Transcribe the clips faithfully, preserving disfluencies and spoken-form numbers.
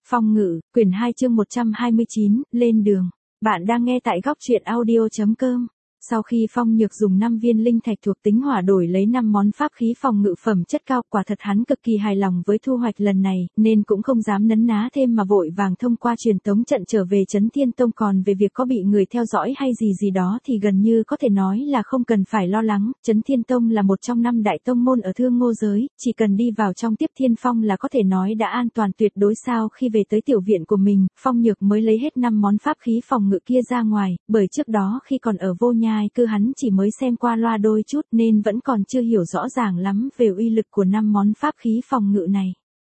Phong Ngự, quyển hai chương một trăm hai mươi chín, lên đường. Bạn đang nghe tại góc truyện audio chấm com. Sau khi Phong Nhược dùng năm viên linh thạch thuộc tính hỏa đổi lấy năm món pháp khí phòng ngự phẩm chất cao, quả thật hắn cực kỳ hài lòng với thu hoạch lần này, nên cũng không dám nấn ná thêm mà vội vàng thông qua truyền tống trận trở về Trấn Thiên Tông. Còn về việc có bị người theo dõi hay gì gì đó thì gần như có thể nói là không cần phải lo lắng. Trấn Thiên Tông là một trong năm đại tông môn ở Thương Ngô giới, chỉ cần đi vào trong Tiếp Thiên Phong là có thể nói đã an toàn tuyệt đối. Sau khi về tới tiểu viện của mình, Phong Nhược mới lấy hết năm món pháp khí phòng ngự kia ra ngoài, bởi trước đó khi còn ở Vô Nhai Cư hắn chỉ mới xem qua loa đôi chút nên vẫn còn chưa hiểu rõ ràng lắm về uy lực của năm món pháp khí phòng ngự này.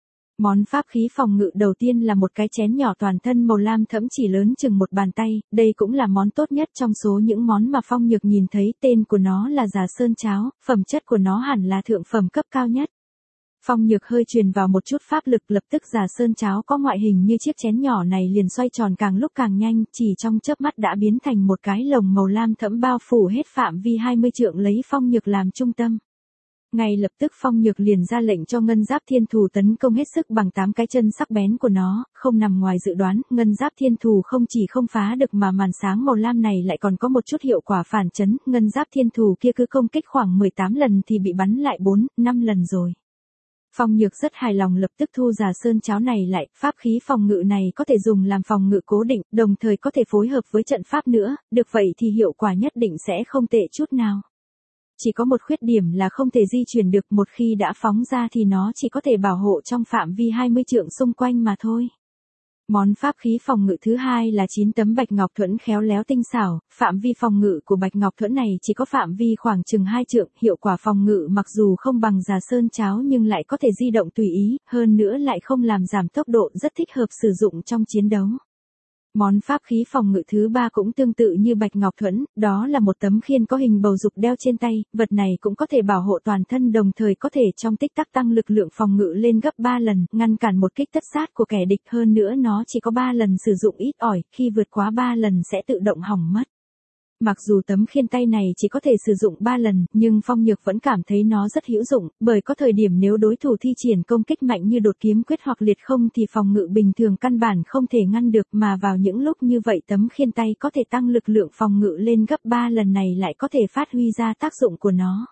Món pháp khí phòng ngự đầu tiên là một cái chén nhỏ toàn thân màu lam thẫm chỉ lớn chừng một bàn tay, đây cũng là món tốt nhất trong số những món mà Phong Nhược nhìn thấy. Tên của nó là Già Sơn Cháo, phẩm chất của nó hẳn là thượng phẩm cấp cao nhất. Phong Nhược hơi truyền vào một chút pháp lực, lập tức Già Sơn Cháo có ngoại hình như chiếc chén nhỏ này liền xoay tròn càng lúc càng nhanh, chỉ trong chớp mắt đã biến thành một cái lồng màu lam thẫm bao phủ hết phạm vi hai mươi trượng lấy Phong Nhược làm trung tâm. Ngay lập tức Phong Nhược liền ra lệnh cho Ngân Giáp Thiên Thù tấn công hết sức bằng tám cái chân sắc bén của nó, không nằm ngoài dự đoán, Ngân Giáp Thiên Thù không chỉ không phá được mà màn sáng màu lam này lại còn có một chút hiệu quả phản chấn. Ngân Giáp Thiên Thù kia cứ công kích khoảng mười tám lần thì bị bắn lại bốn, năm lần rồi. Phong Nhược rất hài lòng, lập tức thu Già Sơn Cháo này lại. Pháp khí phòng ngự này có thể dùng làm phòng ngự cố định, đồng thời có thể phối hợp với trận pháp nữa, được vậy thì hiệu quả nhất định sẽ không tệ chút nào. Chỉ có một khuyết điểm là không thể di chuyển được, một khi đã phóng ra thì nó chỉ có thể bảo hộ trong phạm vi hai mươi trượng xung quanh mà thôi. Món pháp khí phòng ngự thứ hai là chín tấm Bạch Ngọc Thuẫn khéo léo tinh xảo, phạm vi phòng ngự của Bạch Ngọc Thuẫn này chỉ có phạm vi khoảng chừng hai trượng, hiệu quả phòng ngự mặc dù không bằng Già Sơn Cháo nhưng lại có thể di động tùy ý, hơn nữa lại không làm giảm tốc độ, rất thích hợp sử dụng trong chiến đấu. Món pháp khí phòng ngự thứ ba cũng tương tự như Bạch Ngọc Thuẫn, đó là một tấm khiên có hình bầu dục đeo trên tay, vật này cũng có thể bảo hộ toàn thân, đồng thời có thể trong tích tắc tăng lực lượng phòng ngự lên gấp ba lần, ngăn cản một kích tất sát của kẻ địch, hơn nữa nó chỉ có ba lần sử dụng ít ỏi, khi vượt quá ba lần sẽ tự động hỏng mất. Mặc dù tấm khiên tay này chỉ có thể sử dụng ba lần, nhưng Phong Nhược vẫn cảm thấy nó rất hữu dụng, bởi có thời điểm nếu đối thủ thi triển công kích mạnh như đột kiếm quyết hoặc liệt không thì phòng ngự bình thường căn bản không thể ngăn được, mà vào những lúc như vậy tấm khiên tay có thể tăng lực lượng phòng ngự lên gấp ba lần này lại có thể phát huy ra tác dụng của nó.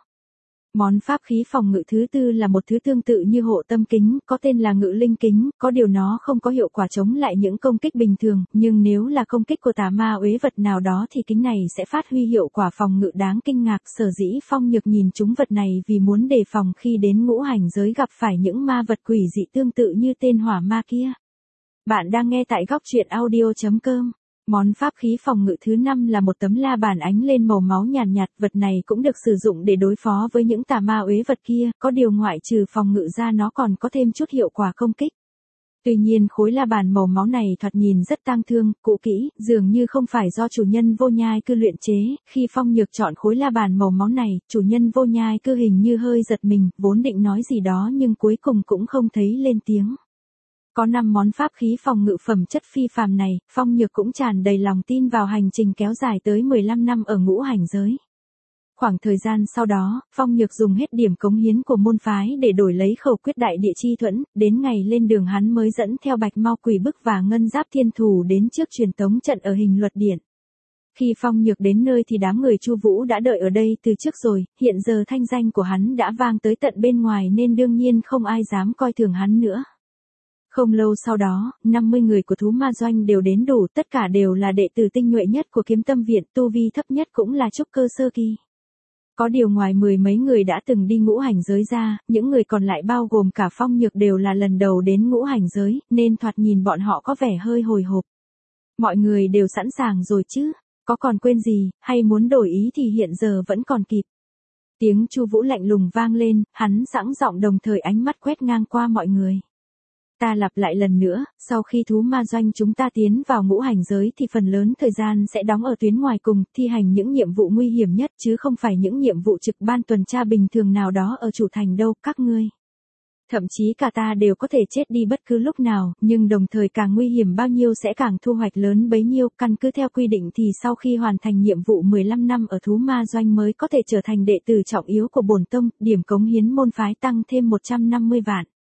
Món pháp khí phòng ngự thứ tư là một thứ tương tự như hộ tâm kính, có tên là Ngự Linh Kính, có điều nó không có hiệu quả chống lại những công kích bình thường, nhưng nếu là công kích của tà ma uế vật nào đó thì kính này sẽ phát huy hiệu quả phòng ngự đáng kinh ngạc. Sở dĩ Phong Nhược nhìn chúng vật này vì muốn đề phòng khi đến ngũ hành giới gặp phải những ma vật quỷ dị tương tự như tên hỏa ma kia. Bạn đang nghe tại góc truyện audio chấm com. Món pháp khí phòng ngự thứ năm là một tấm la bàn ánh lên màu máu nhàn nhạt, vật này cũng được sử dụng để đối phó với những tà ma uế vật kia, có điều ngoại trừ phòng ngự ra nó còn có thêm chút hiệu quả công kích. Tuy nhiên khối la bàn màu máu này thoạt nhìn rất tang thương, cũ kỹ, dường như không phải do chủ nhân Vô Nhai Cư luyện chế. Khi Phong Nhược chọn khối la bàn màu máu này, chủ nhân Vô Nhai Cư hình như hơi giật mình, vốn định nói gì đó nhưng cuối cùng cũng không thấy lên tiếng. Có năm món pháp khí phòng ngự phẩm chất phi phàm này, Phong Nhược cũng tràn đầy lòng tin vào hành trình kéo dài tới mười lăm năm ở ngũ hành giới. Khoảng thời gian sau đó, Phong Nhược dùng hết điểm cống hiến của môn phái để đổi lấy khẩu quyết đại địa chi thuẫn, đến ngày lên đường hắn mới dẫn theo Bạch Mau Quỷ Bức và Ngân Giáp Thiên Thù đến trước truyền tống trận ở Hình Luật Điện. Khi Phong Nhược đến nơi thì đám người Chu Vũ đã đợi ở đây từ trước rồi, hiện giờ thanh danh của hắn đã vang tới tận bên ngoài nên đương nhiên không ai dám coi thường hắn nữa. Không lâu sau đó, năm mươi người của Thú Ma Doanh đều đến đủ, tất cả đều là đệ tử tinh nhuệ nhất của Kiếm Tâm Viện, tu vi thấp nhất cũng là trúc cơ sơ kỳ. Có điều ngoài mười mấy người đã từng đi ngũ hành giới ra, những người còn lại bao gồm cả Phong Nhược đều là lần đầu đến ngũ hành giới, nên thoạt nhìn bọn họ có vẻ hơi hồi hộp. Mọi người đều sẵn sàng rồi chứ, có còn quên gì, hay muốn đổi ý thì hiện giờ vẫn còn kịp. Tiếng Chu Vũ lạnh lùng vang lên, hắn sẵn giọng đồng thời ánh mắt quét ngang qua mọi người. Ta lặp lại lần nữa, sau khi Thú Ma Doanh chúng ta tiến vào ngũ hành giới thì phần lớn thời gian sẽ đóng ở tuyến ngoài cùng, thi hành những nhiệm vụ nguy hiểm nhất chứ không phải những nhiệm vụ trực ban tuần tra bình thường nào đó ở chủ thành đâu, các ngươi. Thậm chí cả ta đều có thể chết đi bất cứ lúc nào, nhưng đồng thời càng nguy hiểm bao nhiêu sẽ càng thu hoạch lớn bấy nhiêu. Căn cứ theo quy định thì sau khi hoàn thành nhiệm vụ mười lăm năm ở Thú Ma Doanh mới có thể trở thành đệ tử trọng yếu của bổn tông, điểm cống hiến môn phái tăng thêm một trăm năm mươi vạn.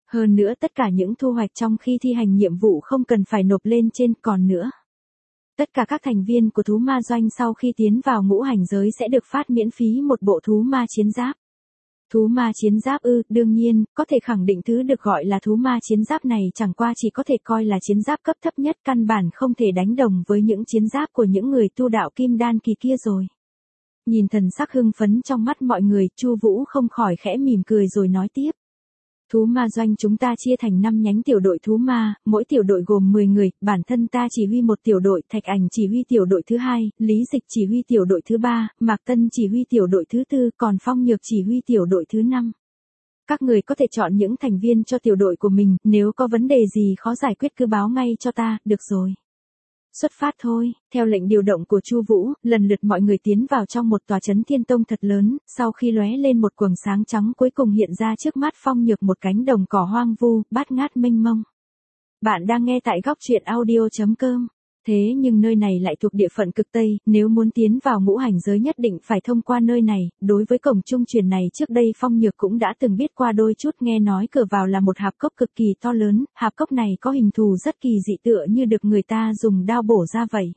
Hơn nữa tất cả những thu hoạch trong khi thi hành nhiệm vụ không cần phải nộp lên trên, còn nữa. Tất cả các thành viên của thú ma doanh sau khi tiến vào ngũ hành giới sẽ được phát miễn phí một bộ thú ma chiến giáp. Thú ma chiến giáp ư, đương nhiên, có thể khẳng định thứ được gọi là thú ma chiến giáp này chẳng qua chỉ có thể coi là chiến giáp cấp thấp nhất, căn bản không thể đánh đồng với những chiến giáp của những người tu đạo kim đan kỳ kia rồi. Nhìn thần sắc hưng phấn trong mắt mọi người, Chu Vũ không khỏi khẽ mỉm cười rồi nói tiếp. Thú ma doanh chúng ta chia thành năm nhánh tiểu đội thú ma, mỗi tiểu đội gồm mười người, bản thân ta chỉ huy một tiểu đội, Thạch Ảnh chỉ huy tiểu đội thứ hai, Lý Dịch chỉ huy tiểu đội thứ ba, Mạc Tân chỉ huy tiểu đội thứ tư, còn Phong Nhược chỉ huy tiểu đội thứ năm. Các người có thể chọn những thành viên cho tiểu đội của mình, nếu có vấn đề gì khó giải quyết cứ báo ngay cho ta, được rồi. Xuất phát thôi, theo lệnh điều động của Chu Vũ, lần lượt mọi người tiến vào trong một tòa trấn thiên tông thật lớn, sau khi lóe lên một quầng sáng trắng cuối cùng hiện ra trước mắt Phong Nhược một cánh đồng cỏ hoang vu, bát ngát mênh mông. Bạn đang nghe tại góc truyện audio chấm com. Thế nhưng nơi này lại thuộc địa phận cực Tây, nếu muốn tiến vào ngũ hành giới nhất định phải thông qua nơi này, đối với cổng trung truyền này trước đây Phong Nhược cũng đã từng biết qua đôi chút, nghe nói cửa vào là một hạp cốc cực kỳ to lớn, hạp cốc này có hình thù rất kỳ dị tựa như được người ta dùng đao bổ ra vậy.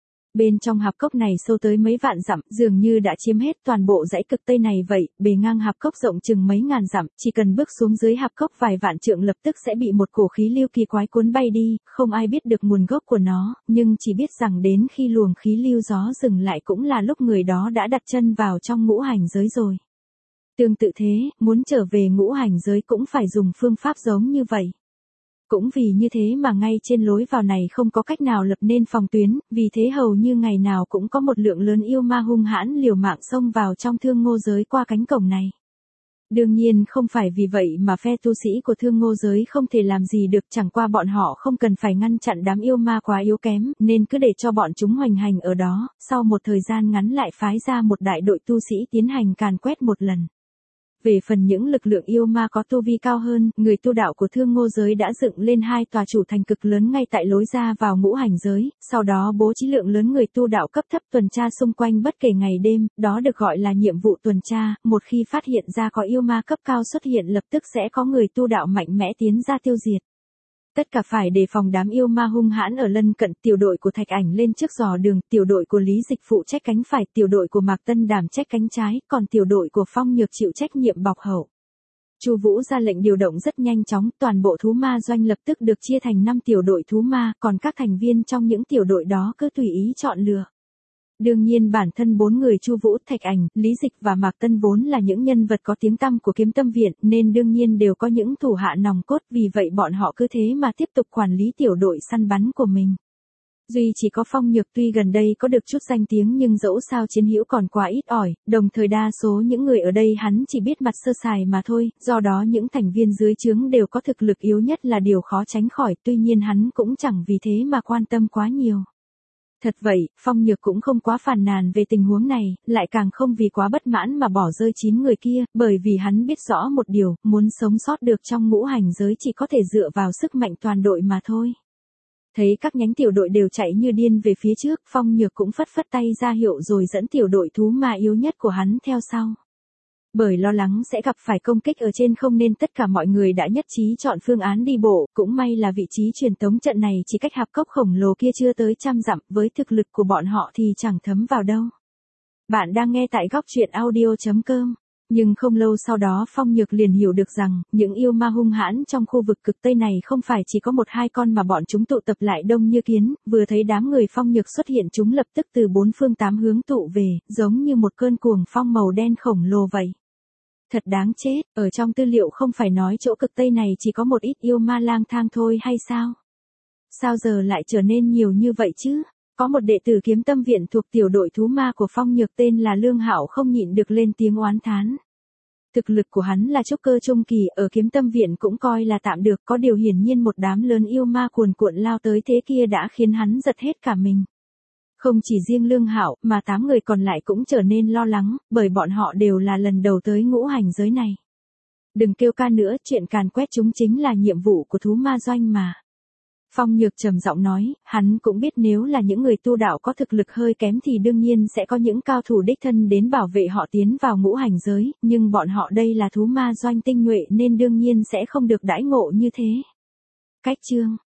Bên trong hạp cốc này sâu tới mấy vạn dặm, dường như đã chiếm hết toàn bộ dãy cực Tây này vậy, bề ngang hạp cốc rộng chừng mấy ngàn dặm, chỉ cần bước xuống dưới hạp cốc vài vạn trượng lập tức sẽ bị một cổ khí lưu kỳ quái cuốn bay đi, không ai biết được nguồn gốc của nó, nhưng chỉ biết rằng đến khi luồng khí lưu gió dừng lại cũng là lúc người đó đã đặt chân vào trong ngũ hành giới rồi. Tương tự thế, muốn trở về ngũ hành giới cũng phải dùng phương pháp giống như vậy. Cũng vì như thế mà ngay trên lối vào này không có cách nào lập nên phòng tuyến, vì thế hầu như ngày nào cũng có một lượng lớn yêu ma hung hãn liều mạng xông vào trong thương ngô giới qua cánh cổng này. Đương nhiên không phải vì vậy mà phe tu sĩ của thương ngô giới không thể làm gì được, chẳng qua bọn họ không cần phải ngăn chặn đám yêu ma quá yếu kém, nên cứ để cho bọn chúng hoành hành ở đó, sau một thời gian ngắn lại phái ra một đại đội tu sĩ tiến hành càn quét một lần. Về phần những lực lượng yêu ma có tu vi cao hơn, người tu đạo của thương ngô giới đã dựng lên hai tòa chủ thành cực lớn ngay tại lối ra vào ngũ hành giới, sau đó bố trí lượng lớn người tu đạo cấp thấp tuần tra xung quanh bất kể ngày đêm, đó được gọi là nhiệm vụ tuần tra, một khi phát hiện ra có yêu ma cấp cao xuất hiện lập tức sẽ có người tu đạo mạnh mẽ tiến ra tiêu diệt. Tất cả phải đề phòng đám yêu ma hung hãn ở lân cận, tiểu đội của Thạch Ảnh lên trước dò đường, tiểu đội của Lý Dịch phụ trách cánh phải, tiểu đội của Mạc Tân đảm trách cánh trái, còn tiểu đội của Phong Nhược chịu trách nhiệm bọc hậu. Chu Vũ ra lệnh điều động rất nhanh chóng, toàn bộ thú ma doanh lập tức được chia thành năm tiểu đội thú ma, còn các thành viên trong những tiểu đội đó cứ tùy ý chọn lựa. Đương nhiên bản thân bốn người Chu Vũ, Thạch Ảnh, Lý Dịch và Mạc Tân vốn là những nhân vật có tiếng tăm của Kiếm Tâm Viện, nên đương nhiên đều có những thủ hạ nòng cốt, vì vậy bọn họ cứ thế mà tiếp tục quản lý tiểu đội săn bắn của mình. Duy chỉ có Phong Nhược tuy gần đây có được chút danh tiếng nhưng dẫu sao chiến hữu còn quá ít ỏi, đồng thời đa số những người ở đây hắn chỉ biết mặt sơ sài mà thôi, do đó những thành viên dưới trướng đều có thực lực yếu nhất là điều khó tránh khỏi, tuy nhiên hắn cũng chẳng vì thế mà quan tâm quá nhiều. Thật vậy, Phong Nhược cũng không quá phàn nàn về tình huống này, lại càng không vì quá bất mãn mà bỏ rơi chín người kia, bởi vì hắn biết rõ một điều, muốn sống sót được trong ngũ hành giới chỉ có thể dựa vào sức mạnh toàn đội mà thôi. Thấy các nhánh tiểu đội đều chạy như điên về phía trước, Phong Nhược cũng phất phất tay ra hiệu rồi dẫn tiểu đội thú ma yếu nhất của hắn theo sau. Bởi lo lắng sẽ gặp phải công kích ở trên không nên tất cả mọi người đã nhất trí chọn phương án đi bộ, cũng may là vị trí truyền tống trận này chỉ cách hạp cốc khổng lồ kia chưa tới trăm dặm, với thực lực của bọn họ thì chẳng thấm vào đâu. Bạn đang nghe tại góc truyện audio chấm com. Nhưng không lâu sau đó Phong Nhược liền hiểu được rằng, những yêu ma hung hãn trong khu vực cực Tây này không phải chỉ có một hai con mà bọn chúng tụ tập lại đông như kiến, vừa thấy đám người Phong Nhược xuất hiện chúng lập tức từ bốn phương tám hướng tụ về, giống như một cơn cuồng phong màu đen khổng lồ vậy. Thật đáng chết, ở trong tư liệu không phải nói chỗ cực Tây này chỉ có một ít yêu ma lang thang thôi hay sao? Sao giờ lại trở nên nhiều như vậy chứ? Có một đệ tử Kiếm Tâm Viện thuộc tiểu đội thú ma của Phong Nhược tên là Lương Hạo không nhịn được lên tiếng oán thán. Thực lực của hắn là trúc cơ trung kỳ, ở Kiếm Tâm Viện cũng coi là tạm được, có điều hiển nhiên một đám lớn yêu ma cuồn cuộn lao tới thế kia đã khiến hắn giật hết cả mình. Không chỉ riêng Lương Hạo, mà tám người còn lại cũng trở nên lo lắng, bởi bọn họ đều là lần đầu tới ngũ hành giới này. Đừng kêu ca nữa, chuyện càn quét chúng chính là nhiệm vụ của thú ma doanh mà. Phong Nhược trầm giọng nói, hắn cũng biết nếu là những người tu đạo có thực lực hơi kém thì đương nhiên sẽ có những cao thủ đích thân đến bảo vệ họ tiến vào ngũ hành giới, nhưng bọn họ đây là thú ma doanh tinh nhuệ nên đương nhiên sẽ không được đãi ngộ như thế. Cách chương